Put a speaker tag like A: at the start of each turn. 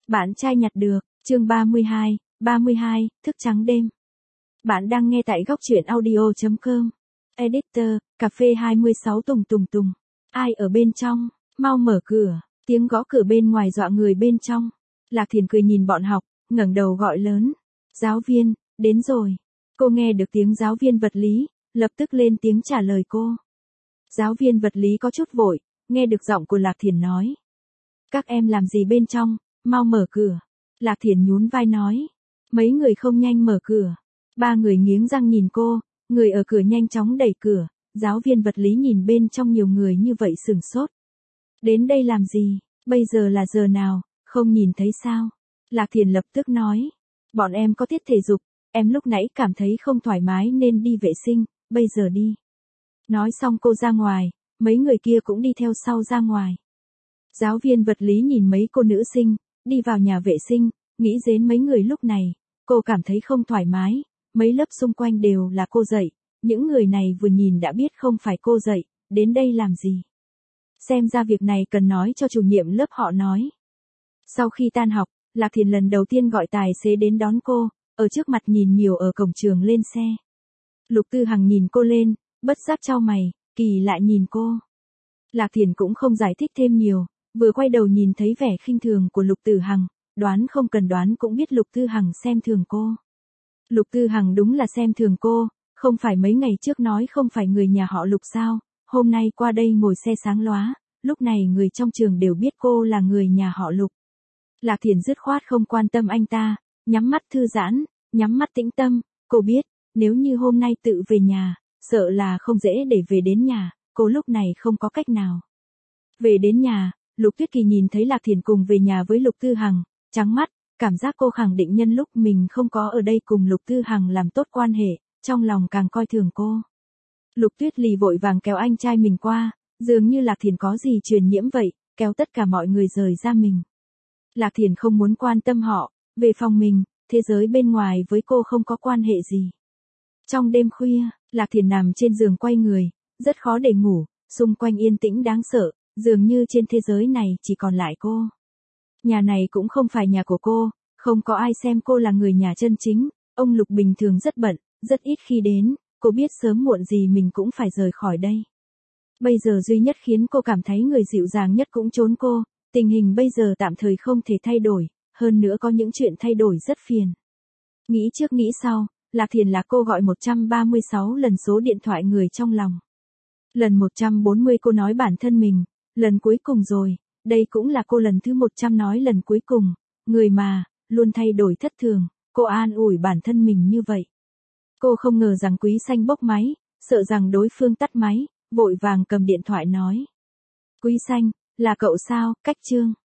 A: Bạn trai nhặt được, chương 32, thức trắng đêm. Bạn đang nghe tại góc truyện audio.com. Editor, cà phê 26 tùng tùng tùng. Ai ở bên trong, mau mở cửa, tiếng gõ cửa bên ngoài dọa người bên trong. Lạc Thiền cười nhìn bọn học, ngẩng đầu gọi lớn. Giáo viên, đến rồi. Cô nghe được tiếng giáo viên vật lý, lập tức lên tiếng trả lời cô. Giáo viên vật lý có chút vội, nghe được giọng của Lạc Thiền nói. Các em làm gì bên trong, mau mở cửa. Lạc Thiền nhún vai nói. Mấy người không nhanh mở cửa. Ba người nghiến răng nhìn cô, người ở cửa nhanh chóng đẩy cửa. Giáo viên vật lý nhìn bên trong nhiều người như vậy sửng sốt. Đến đây làm gì, bây giờ là giờ nào, không nhìn thấy sao? Lạc Thiền lập tức nói. Bọn em có tiết thể dục, em lúc nãy cảm thấy không thoải mái nên đi vệ sinh, bây giờ đi. Nói xong cô ra ngoài, mấy người kia cũng đi theo sau ra ngoài. Giáo viên vật lý nhìn mấy cô nữ sinh, đi vào nhà vệ sinh, nghĩ đến mấy người lúc này, cô cảm thấy không thoải mái, mấy lớp xung quanh đều là cô dạy, những người này vừa nhìn đã biết không phải cô dạy, đến đây làm gì. Xem ra việc này cần nói cho chủ nhiệm lớp họ nói. Sau khi tan học, Lạc Thiền lần đầu tiên gọi tài xế đến đón cô, ở trước mặt nhìn nhiều ở cổng trường lên xe. Lục Tư Hằng nhìn cô lên, bất giác chau mày, kỳ lạ nhìn cô. Lạc Thiền cũng không giải thích thêm nhiều, vừa quay đầu nhìn thấy vẻ khinh thường của Lục Tử Hằng, đoán không cần đoán cũng biết Lục Tư Hằng xem thường cô. Lục Tư Hằng đúng là xem thường cô, không phải mấy ngày trước nói không phải người nhà họ Lục sao, hôm nay qua đây ngồi xe sáng lóa, lúc này người trong trường đều biết cô là người nhà họ Lục. Lạc Thiền dứt khoát không quan tâm anh ta, nhắm mắt thư giãn, nhắm mắt tĩnh tâm, cô biết, nếu như hôm nay tự về nhà, sợ là không dễ để về đến nhà, cô lúc này không có cách nào. Về đến nhà, Lục Tuyết Kỳ nhìn thấy Lạc Thiền cùng về nhà với Lục Tư Hằng, trắng mắt, cảm giác cô khẳng định nhân lúc mình không có ở đây cùng Lục Tư Hằng làm tốt quan hệ, trong lòng càng coi thường cô. Lục Tuyết Lì vội vàng kéo anh trai mình qua, dường như Lạc Thiền có gì truyền nhiễm vậy, kéo tất cả mọi người rời ra mình. Lạc Thiền không muốn quan tâm họ, về phòng mình, thế giới bên ngoài với cô không có quan hệ gì. Trong đêm khuya, Lạc Thiền nằm trên giường quay người, rất khó để ngủ, xung quanh yên tĩnh đáng sợ, dường như trên thế giới này chỉ còn lại cô. Nhà này cũng không phải nhà của cô, không có ai xem cô là người nhà chân chính, ông Lục bình thường rất bận, rất ít khi đến, cô biết sớm muộn gì mình cũng phải rời khỏi đây. Bây giờ duy nhất khiến cô cảm thấy người dịu dàng nhất cũng trốn cô, tình hình bây giờ tạm thời không thể thay đổi, hơn nữa có những chuyện thay đổi rất phiền. Nghĩ trước nghĩ sau, Lạc Thiền là cô gọi 136 lần số điện thoại người trong lòng. Lần 140 cô nói bản thân mình, lần cuối cùng rồi, đây cũng là cô lần thứ 100 nói lần cuối cùng, người mà, luôn thay đổi thất thường, cô an ủi bản thân mình như vậy. Cô không ngờ rằng Quý Xanh bốc máy, sợ rằng đối phương tắt máy, vội vàng cầm điện thoại nói. Quý Xanh, là cậu sao, Cách Trương,